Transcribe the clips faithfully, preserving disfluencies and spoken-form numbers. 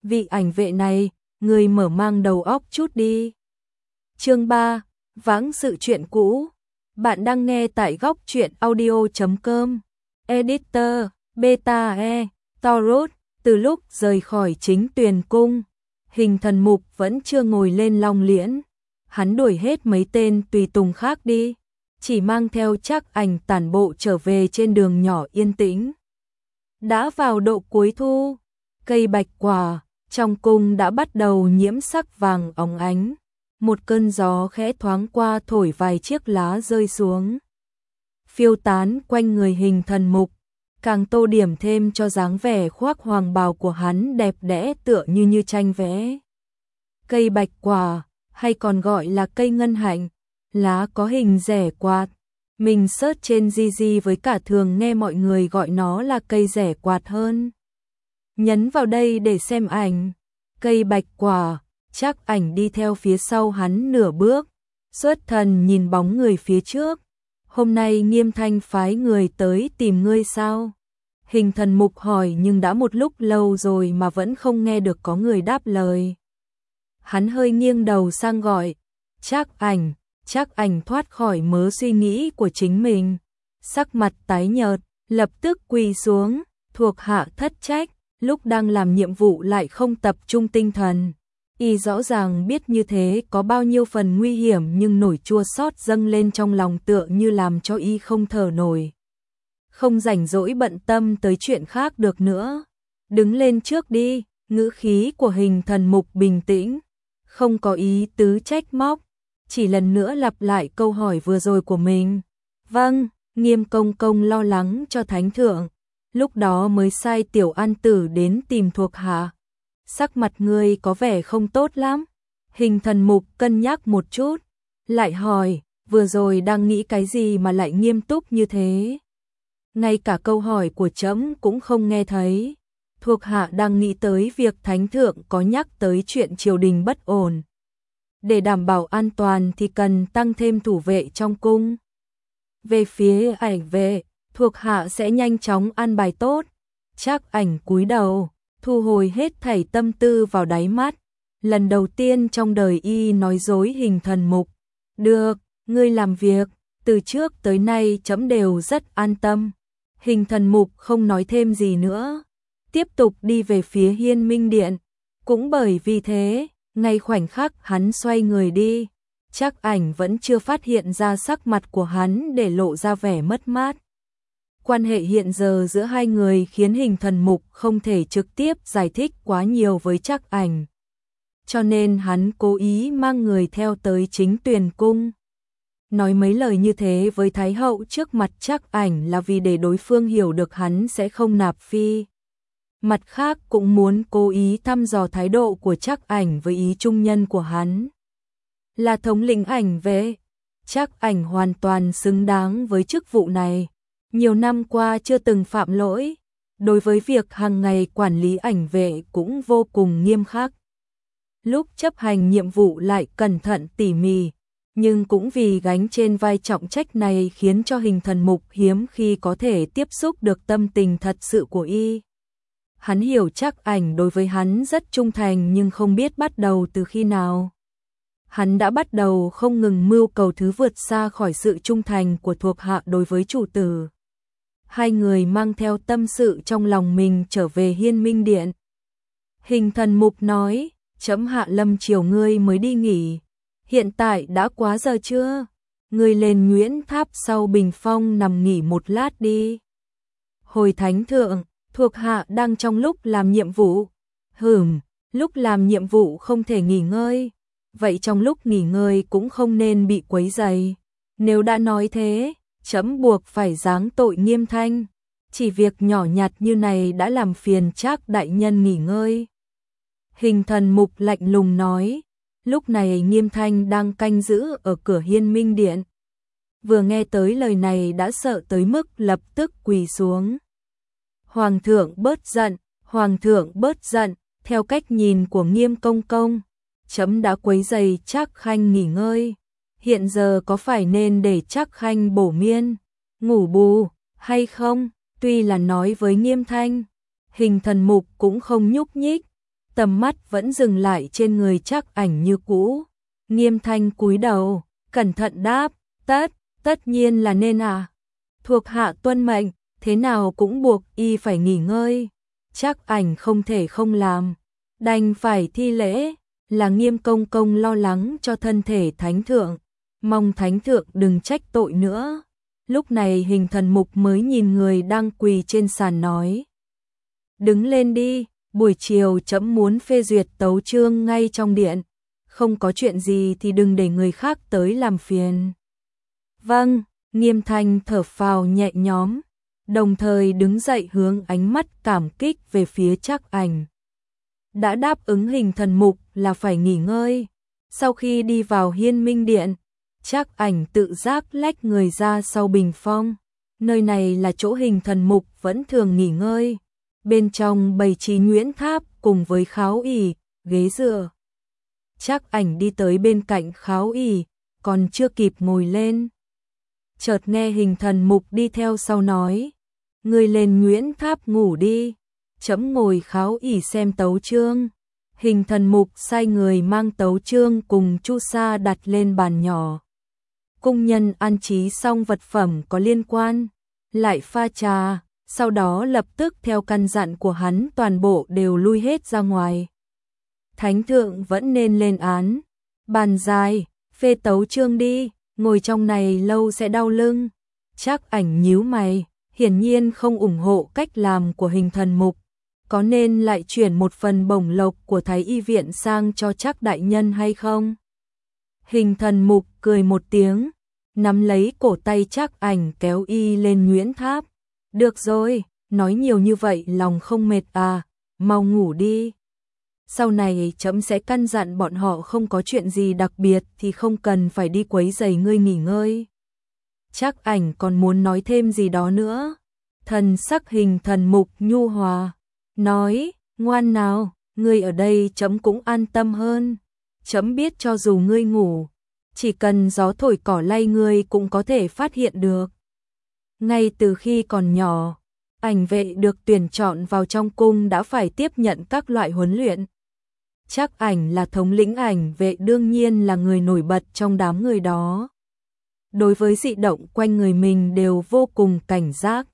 vị ảnh vệ này, người mở mang đầu óc chút đi. Chương ba, vãng sự chuyện cũ. Bạn đang nghe tại góc truyện audio chấm com. Editor, Beta E, Taurus. Từ lúc rời khỏi Chính Tuyền Cung, Hình Thần Mục vẫn chưa ngồi lên Long Liễn. Hắn đuổi hết mấy tên tùy tùng khác đi, chỉ mang theo Trác Ảnh tản bộ trở về trên đường nhỏ yên tĩnh. Đã vào độ cuối thu, cây bạch quả trong cung đã bắt đầu nhiễm sắc vàng óng ánh. Một cơn gió khẽ thoáng qua thổi vài chiếc lá rơi xuống, phiêu tán quanh người Hình Thần Mục, càng tô điểm thêm cho dáng vẻ khoác hoàng bào của hắn đẹp đẽ tựa như như tranh vẽ. Cây bạch quả, hay còn gọi là cây ngân hạnh, lá có hình rẻ quạt. Mình search trên Gigi với cả thường nghe mọi người gọi nó là cây rẻ quạt hơn. Nhấn vào đây để xem ảnh. Cây bạch quả, Trác Ảnh đi theo phía sau hắn nửa bước, xuất thần nhìn bóng người phía trước. Hôm nay Nghiêm Thanh phái người tới tìm ngươi sao? Hình Thần Mục hỏi, nhưng đã một lúc lâu rồi mà vẫn không nghe được có người đáp lời. Hắn hơi nghiêng đầu sang gọi, Trác Ảnh. Trác Ảnh thoát khỏi mớ suy nghĩ của chính mình, sắc mặt tái nhợt, lập tức quỳ xuống, thuộc hạ thất trách, lúc đang làm nhiệm vụ lại không tập trung tinh thần. Y rõ ràng biết như thế có bao nhiêu phần nguy hiểm, nhưng nổi chua xót dâng lên trong lòng tựa như làm cho y không thở nổi. Không rảnh rỗi bận tâm tới chuyện khác được nữa. Đứng lên trước đi, ngữ khí của Hình Thần Mục bình tĩnh, không có ý tứ trách móc, chỉ lần nữa lặp lại câu hỏi vừa rồi của mình. Vâng, Nghiêm công công lo lắng cho thánh thượng, lúc đó mới sai Tiểu An Tử đến tìm thuộc hạ. Sắc mặt ngươi có vẻ không tốt lắm. Hình Thần Mục cân nhắc một chút, lại hỏi, vừa rồi đang nghĩ cái gì mà lại nghiêm túc như thế? Ngay cả câu hỏi của trẫm cũng không nghe thấy. Thuộc hạ đang nghĩ tới việc thánh thượng có nhắc tới chuyện triều đình bất ổn. Để đảm bảo an toàn thì cần tăng thêm thủ vệ trong cung. Về phía Ảnh vệ, thuộc hạ sẽ nhanh chóng an bài tốt. Trác Ảnh cúi đầu, thu hồi hết thảy tâm tư vào đáy mắt. Lần đầu tiên trong đời y nói dối Hình Thần Mục. Được, ngươi làm việc, từ trước tới nay trẫm đều rất an tâm. Hình Thần Mục không nói thêm gì nữa, tiếp tục đi về phía Hiên Minh Điện. Cũng bởi vì thế, ngay khoảnh khắc hắn xoay người đi, Trác Ảnh vẫn chưa phát hiện ra sắc mặt của hắn để lộ ra vẻ mất mát. Quan hệ hiện giờ giữa hai người khiến Hình Thần Mục không thể trực tiếp giải thích quá nhiều với Trác Ảnh. Cho nên hắn cố ý mang người theo tới Chính Tuyền Cung. Nói mấy lời như thế với Thái hậu trước mặt Trác Ảnh là vì để đối phương hiểu được hắn sẽ không nạp phi. Mặt khác cũng muốn cố ý thăm dò thái độ của Trác Ảnh với ý trung nhân của hắn. Là thống lĩnh ảnh vệ, Trác Ảnh hoàn toàn xứng đáng với chức vụ này. Nhiều năm qua chưa từng phạm lỗi, đối với việc hàng ngày quản lý ảnh vệ cũng vô cùng nghiêm khắc. Lúc chấp hành nhiệm vụ lại cẩn thận tỉ mỉ, nhưng cũng vì gánh trên vai trọng trách này khiến cho Hình Thần Mục hiếm khi có thể tiếp xúc được tâm tình thật sự của y. Hắn hiểu Trác Ảnh đối với hắn rất trung thành, nhưng không biết bắt đầu từ khi nào. Hắn đã bắt đầu không ngừng mưu cầu thứ vượt xa khỏi sự trung thành của thuộc hạ đối với chủ tử. Hai người mang theo tâm sự trong lòng mình trở về Hiên Minh Điện. Hình Thần Mục nói, trẫm hạ lâm chiều ngươi mới đi nghỉ. Hiện tại đã quá giờ chưa? Ngươi lên Nguyễn Tháp sau bình phong nằm nghỉ một lát đi. Hồi thánh thượng, thuộc hạ đang trong lúc làm nhiệm vụ. Hửm, lúc làm nhiệm vụ không thể nghỉ ngơi. Vậy trong lúc nghỉ ngơi cũng không nên bị quấy rầy. Nếu đã nói thế, trẫm buộc phải giáng tội Nghiêm Thanh. Chỉ việc nhỏ nhặt như này đã làm phiền Trác đại nhân nghỉ ngơi. Hình Thần Mục lạnh lùng nói. Lúc này Nghiêm Thanh đang canh giữ ở cửa Hiên Minh Điện. Vừa nghe tới lời này đã sợ tới mức lập tức quỳ xuống. Hoàng thượng bớt giận, Hoàng thượng bớt giận, theo cách nhìn của Nghiêm công công, trẫm đã quấy rầy Trác Khanh nghỉ ngơi. Hiện giờ có phải nên để Trác Khanh bổ miên, ngủ bù, hay không? Tuy là nói với Nghiêm Thanh, Hình Thần Mục cũng không nhúc nhích. tầm mắt vẫn dừng lại trên người Trác Ảnh như cũ. Nghiêm Thanh cúi đầu, cẩn thận đáp, tất, tất nhiên là nên à. Thuộc hạ tuân mệnh, thế nào cũng buộc y phải nghỉ ngơi. Trác Ảnh không thể không làm, đành phải thi lễ, là Nghiêm công công lo lắng cho thân thể thánh thượng, mong thánh thượng đừng trách tội nữa. Lúc này Hình Thần Mục mới nhìn người đang quỳ trên sàn nói. Đứng lên đi, buổi chiều trẫm muốn phê duyệt tấu chương ngay trong điện. Không có chuyện gì thì đừng để người khác tới làm phiền. Vâng, Nghiêm Thanh thở phào nhẹ nhõm, đồng thời đứng dậy hướng ánh mắt cảm kích về phía Trác Ảnh. Đã đáp ứng Hình Thần Mục là phải nghỉ ngơi. Sau khi đi vào Hiên Minh Điện, Trác Ảnh tự giác lách người ra sau bình phong. Nơi này là chỗ Hình Thần Mục vẫn thường nghỉ ngơi. Bên trong bày trí nhuyễn tháp cùng với kháo ỷ, ghế dựa. Trác Ảnh đi tới bên cạnh kháo ỷ, còn chưa kịp ngồi lên. Chợt nghe Hình Thần Mục đi theo sau nói, ngươi lên nhuyễn tháp ngủ đi, trẫm ngồi kháo ỷ xem tấu chương. Hình Thần Mục sai người mang tấu chương cùng chu sa đặt lên bàn nhỏ. Cung nhân an trí xong vật phẩm có liên quan, lại pha trà, sau đó lập tức theo căn dặn của hắn toàn bộ đều lui hết ra ngoài. Thánh thượng vẫn nên lên án, bàn dài, phê tấu chương đi, ngồi trong này lâu sẽ đau lưng. Trác Ảnh nhíu mày, hiển nhiên không ủng hộ cách làm của Hình Thần Mục, có nên lại chuyển một phần bổng lộc của Thái Y viện sang cho Trác đại nhân hay không? Hình Thần Mục cười một tiếng, nắm lấy cổ tay Trác Ảnh kéo y lên nhuyễn tháp. Được rồi, nói nhiều như vậy lòng không mệt à, mau ngủ đi. Sau này trẫm sẽ căn dặn bọn họ không có chuyện gì đặc biệt thì không cần phải đi quấy rầy ngươi nghỉ ngơi. Trác Ảnh còn muốn nói thêm gì đó nữa. Thần sắc Hình Thần Mục nhu hòa, nói, ngoan nào, ngươi ở đây trẫm cũng an tâm hơn. Trẫm biết cho dù ngươi ngủ, chỉ cần gió thổi cỏ lay ngươi cũng có thể phát hiện được. Ngay từ khi còn nhỏ, Ảnh vệ được tuyển chọn vào trong cung đã phải tiếp nhận các loại huấn luyện. Trác Ảnh là thống lĩnh Ảnh vệ, đương nhiên là người nổi bật trong đám người đó. Đối với dị động quanh người mình đều vô cùng cảnh giác.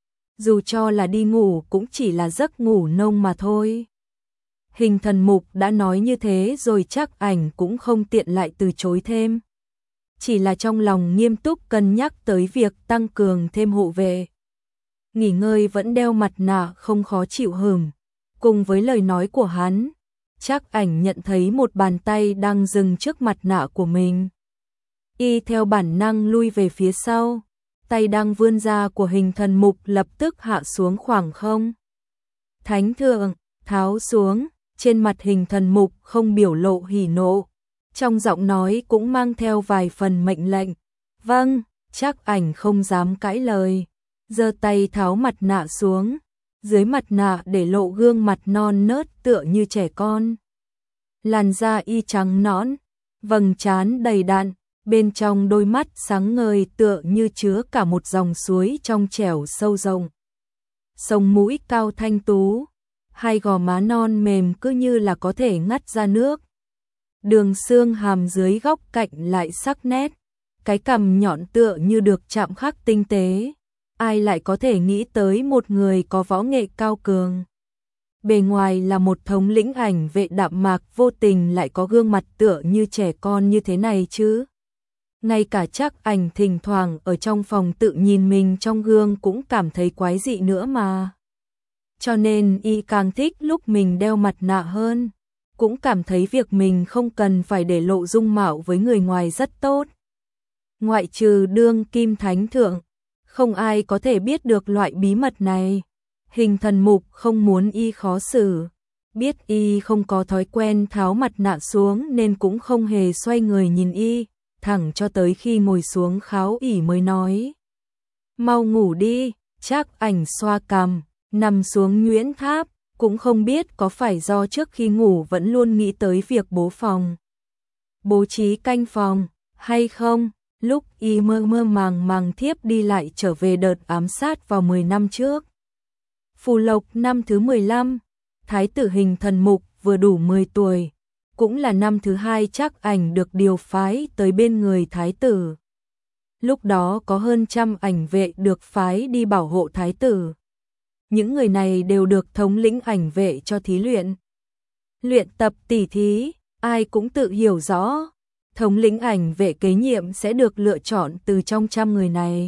Dù cho là đi ngủ cũng chỉ là giấc ngủ nông mà thôi. Hình Thần Mục đã nói như thế rồi, Trác Ảnh cũng không tiện lại từ chối thêm. Chỉ là trong lòng nghiêm túc cân nhắc tới việc tăng cường thêm hộ vệ. Nghỉ ngơi vẫn đeo mặt nạ không khó chịu hửm. Cùng với lời nói của hắn, Trác Ảnh nhận thấy một bàn tay đang dừng trước mặt nạ của mình. Y theo bản năng lui về phía sau, tay đang vươn ra của Hình Thần Mục lập tức hạ xuống khoảng không. Thánh thượng, tháo xuống, trên mặt Hình Thần Mục không biểu lộ hỉ nộ, trong giọng nói cũng mang theo vài phần mệnh lệnh. Vâng, Trác Ảnh không dám cãi lời, giơ tay tháo mặt nạ xuống, dưới mặt nạ để lộ gương mặt non nớt tựa như trẻ con. Làn da y trắng nõn, vầng trán đầy đặn, bên trong đôi mắt sáng ngời tựa như chứa cả một dòng suối trong trẻo sâu rộng. Sống mũi cao thanh tú, hai gò má non mềm cứ như là có thể ngắt ra nước. Đường xương hàm dưới góc cạnh lại sắc nét, cái cằm nhọn tựa như được chạm khắc tinh tế. Ai lại có thể nghĩ tới một người có võ nghệ cao cường. Bề ngoài là một thống lĩnh Ảnh vệ đạm mạc, vô tình lại có gương mặt tựa như trẻ con như thế này chứ. Ngay cả Trác Ảnh thỉnh thoảng ở trong phòng tự nhìn mình trong gương cũng cảm thấy quái dị nữa mà. Cho nên y càng thích lúc mình đeo mặt nạ hơn, cũng cảm thấy việc mình không cần phải để lộ dung mạo với người ngoài rất tốt. Ngoại trừ đương kim thánh thượng, không ai có thể biết được loại bí mật này. Hình Thần Mục không muốn y khó xử, biết y không có thói quen tháo mặt nạ xuống nên cũng không hề xoay người nhìn y, thẳng cho tới khi ngồi xuống kháo ỷ mới nói. Mau ngủ đi. Trác Ảnh xoa cằm, nằm xuống nhuyễn tháp, cũng không biết có phải do trước khi ngủ vẫn luôn nghĩ tới việc bố phòng, bố trí canh phòng, hay không. Lúc y mơ mơ màng màng thiếp đi lại trở về đợt ám sát vào mười năm trước. Phù Lộc năm thứ mười lăm, Thái tử Hình Thần Mục vừa đủ mười tuổi, cũng là năm thứ hai Trác Ảnh được điều phái tới bên người thái tử. Lúc đó có hơn trăm ảnh vệ được phái đi bảo hộ thái tử. Những người này đều được thống lĩnh ảnh vệ cho thí luyện. Luyện tập tỉ thí, ai cũng tự hiểu rõ, thống lĩnh ảnh vệ kế nhiệm sẽ được lựa chọn từ trong trăm người này.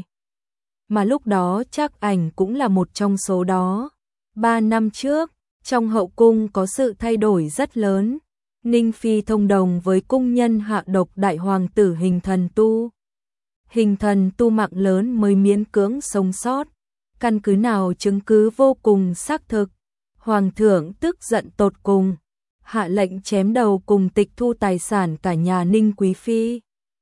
Mà lúc đó Trác Ảnh cũng là một trong số đó. Ba năm trước, trong hậu cung có sự thay đổi rất lớn. Ninh Phi thông đồng với cung nhân hạ độc đại hoàng tử Hình Thần Tu. Hình Thần Tu mạng lớn mới miễn cưỡng sống sót. Căn cứ nào chứng cứ vô cùng xác thực. Hoàng thượng tức giận tột cùng, hạ lệnh chém đầu cùng tịch thu tài sản cả nhà Ninh Quý Phi.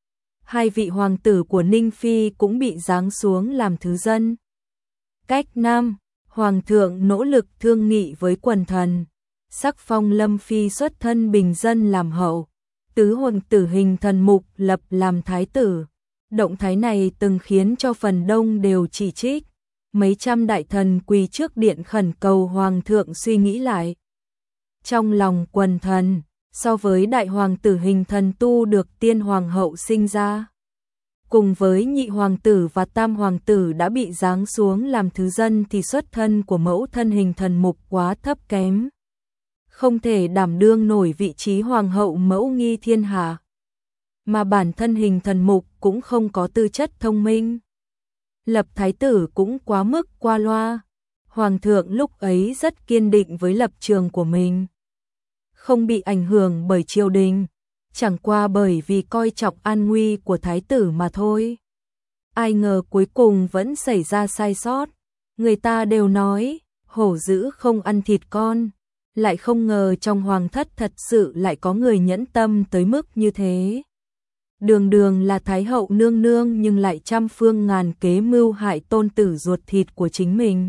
Hai vị hoàng tử của Ninh Phi cũng bị giáng xuống làm thứ dân. Cách năm, hoàng thượng nỗ lực thương nghị với quần thần, sắc phong Lâm Phi xuất thân bình dân làm hậu, tứ hoàng tử Hình Thần Mục lập làm thái tử. Động thái này từng khiến cho phần đông đều chỉ trích. Mấy trăm đại thần quỳ trước điện khẩn cầu hoàng thượng suy nghĩ lại. Trong lòng quần thần, so với đại hoàng tử Hình Thần Tu được tiên hoàng hậu sinh ra, cùng với nhị hoàng tử và tam hoàng tử đã bị giáng xuống làm thứ dân thì xuất thân của mẫu thân Hình Thần Mục quá thấp kém, không thể đảm đương nổi vị trí hoàng hậu mẫu nghi thiên hạ. Mà bản thân Hình Thần Mục cũng không có tư chất thông minh. Lập thái tử cũng quá mức qua loa. Hoàng thượng lúc ấy rất kiên định với lập trường của mình, không bị ảnh hưởng bởi triều đình, chẳng qua bởi vì coi trọng an nguy của thái tử mà thôi. Ai ngờ cuối cùng vẫn xảy ra sai sót. Người ta đều nói, hổ dữ không ăn thịt con, lại không ngờ trong hoàng thất thật sự lại có người nhẫn tâm tới mức như thế. Đường đường là thái hậu nương nương nhưng lại trăm phương ngàn kế mưu hại tôn tử ruột thịt của chính mình.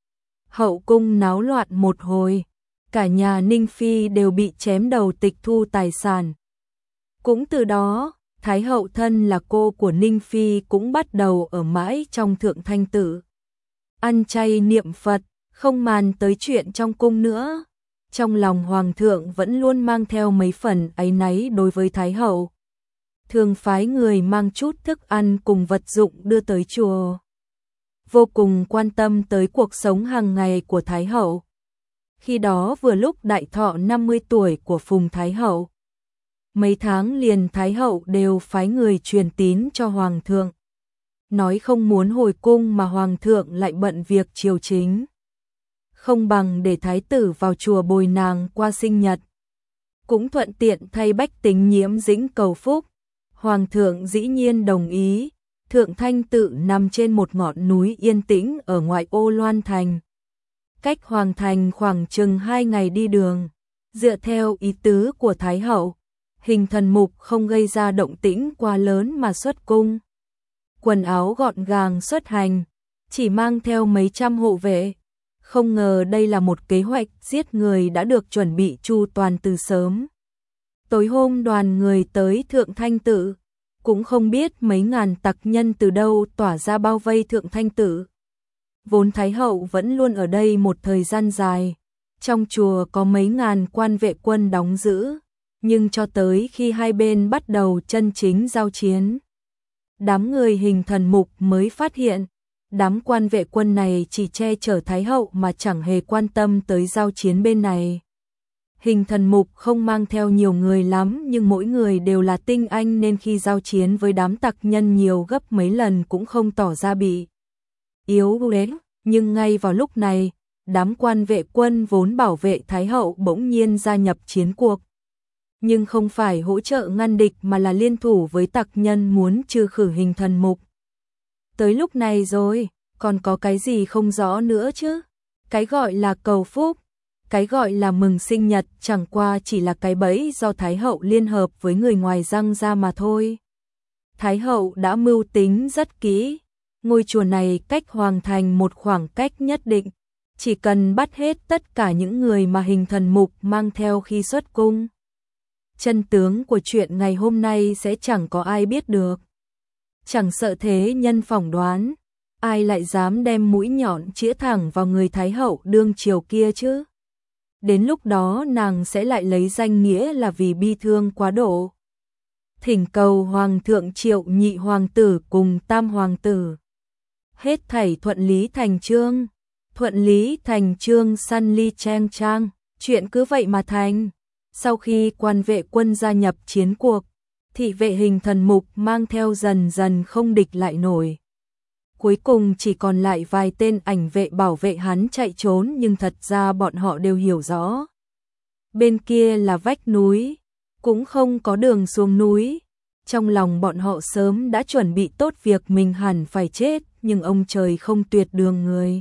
Hậu cung náo loạn một hồi, cả nhà Ninh Phi đều bị chém đầu tịch thu tài sản. Cũng từ đó, thái hậu thân là cô của Ninh Phi cũng bắt đầu ở mãi trong thượng thanh tự. Ăn chay niệm Phật, không màn tới chuyện trong cung nữa. Trong lòng hoàng thượng vẫn luôn mang theo mấy phần áy náy đối với thái hậu. Thường phái người mang chút thức ăn cùng vật dụng đưa tới chùa. Vô cùng quan tâm tới cuộc sống hàng ngày của thái hậu. Khi đó vừa lúc đại thọ năm mươi tuổi của Phùng thái hậu. Mấy tháng liền thái hậu đều phái người truyền tín cho hoàng thượng. Nói không muốn hồi cung mà hoàng thượng lại bận việc triều chính. Không bằng để thái tử vào chùa bồi nàng qua sinh nhật. Cũng thuận tiện thay bách tính nhiễm dĩnh cầu phúc. Hoàng thượng dĩ nhiên đồng ý. Thượng Thanh Tự nằm trên một ngọn núi yên tĩnh ở ngoại ô Loan Thành. Cách Hoàng Thành khoảng chừng hai ngày đi đường. Dựa theo ý tứ của Thái hậu, Hình Thần Mục không gây ra động tĩnh quá lớn mà xuất cung. Quần áo gọn gàng xuất hành, chỉ mang theo mấy trăm hộ vệ. Không ngờ đây là một kế hoạch giết người đã được chuẩn bị chu toàn từ sớm. Tối hôm đoàn người tới Thượng Thanh Tự, cũng không biết mấy ngàn tặc nhân từ đâu tỏa ra bao vây Thượng Thanh Tự. Vốn Thái hậu vẫn luôn ở đây một thời gian dài, trong chùa có mấy ngàn quan vệ quân đóng giữ, nhưng cho tới khi hai bên bắt đầu chân chính giao chiến, đám người Hình Thần Mục mới phát hiện, đám quan vệ quân này chỉ che chở Thái hậu mà chẳng hề quan tâm tới giao chiến bên này. Hình Thần Mục không mang theo nhiều người lắm nhưng mỗi người đều là tinh anh nên khi giao chiến với đám tặc nhân nhiều gấp mấy lần cũng không tỏ ra bị yếu đến. Nhưng ngay vào lúc này, đám quan vệ quân vốn bảo vệ Thái hậu bỗng nhiên gia nhập chiến cuộc. Nhưng không phải hỗ trợ ngăn địch mà là liên thủ với tặc nhân muốn trừ khử Hình Thần Mục. Tới lúc này rồi, còn có cái gì không rõ nữa chứ? Cái gọi là cầu phúc, cái gọi là mừng sinh nhật chẳng qua chỉ là cái bẫy do Thái hậu liên hợp với người ngoài răng ra mà thôi. Thái hậu đã mưu tính rất kỹ. Ngôi chùa này cách Hoàng Thành một khoảng cách nhất định, chỉ cần bắt hết tất cả những người mà Hình Thần Mục mang theo khi xuất cung. Chân tướng của chuyện ngày hôm nay sẽ chẳng có ai biết được. Chẳng sợ thế nhân phỏng đoán, ai lại dám đem mũi nhọn chĩa thẳng vào người Thái hậu đương triều kia chứ? đến lúc đó nàng sẽ lại lấy danh nghĩa là vì bi thương quá độ. Thỉnh cầu Hoàng thượng triệu nhị hoàng tử cùng tam hoàng tử. Hết thảy thuận lý thành chương, thuận lý thành chương săn ly trang trang, chuyện cứ vậy mà thành. Sau khi quan vệ quân gia nhập chiến cuộc, thị vệ hình thần mục mang theo dần dần không địch lại nổi. Cuối cùng chỉ còn lại vài tên ảnh vệ bảo vệ hắn chạy trốn, nhưng thật ra bọn họ đều hiểu rõ. Bên kia là vách núi, cũng không có đường xuống núi. Trong lòng bọn họ sớm đã chuẩn bị tốt việc mình hẳn phải chết, nhưng ông trời không tuyệt đường người.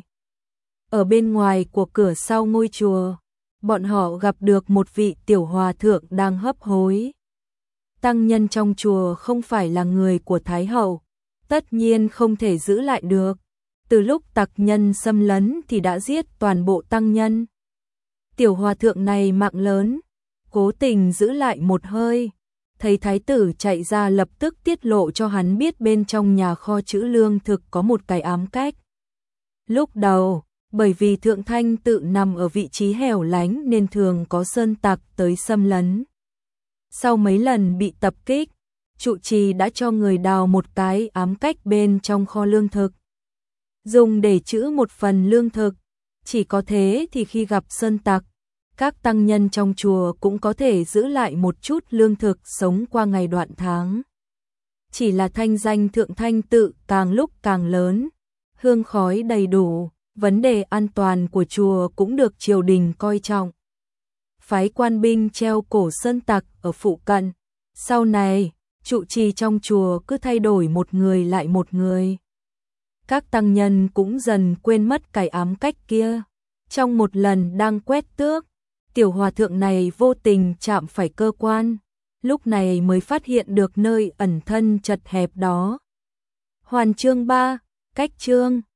Ở bên ngoài của cửa sau ngôi chùa, bọn họ gặp được một vị tiểu hòa thượng đang hấp hối. Tăng nhân trong chùa không phải là người của Thái Hậu, tất nhiên không thể giữ lại được. Từ lúc tặc nhân xâm lấn thì đã giết toàn bộ tăng nhân. Tiểu hòa thượng này mạng lớn, cố tình giữ lại một hơi. Thấy thái tử chạy ra lập tức tiết lộ cho hắn biết bên trong nhà kho trữ lương thực có một cái ám cách. Lúc đầu, bởi vì Thượng Thanh tự nằm ở vị trí hẻo lánh nên thường có sơn tặc tới xâm lấn. Sau mấy lần bị tập kích, trụ trì đã cho người đào một cái ám cách bên trong kho lương thực, dùng để trữ một phần lương thực. Chỉ có thế thì khi gặp sơn tặc, các tăng nhân trong chùa cũng có thể giữ lại một chút lương thực sống qua ngày đoạn tháng. Chỉ là thanh danh Thượng Thanh tự càng lúc càng lớn, hương khói đầy đủ, vấn đề an toàn của chùa cũng được triều đình coi trọng. Phái quan binh treo cổ sơn tặc ở phụ cận. Sau này, trụ trì trong chùa cứ thay đổi một người lại một người. Các tăng nhân cũng dần quên mất cái ám cách kia. Trong một lần đang quét tước, tiểu hòa thượng này vô tình chạm phải cơ quan, lúc này mới phát hiện được nơi ẩn thân chật hẹp đó. Hoàn chương ba, cách chương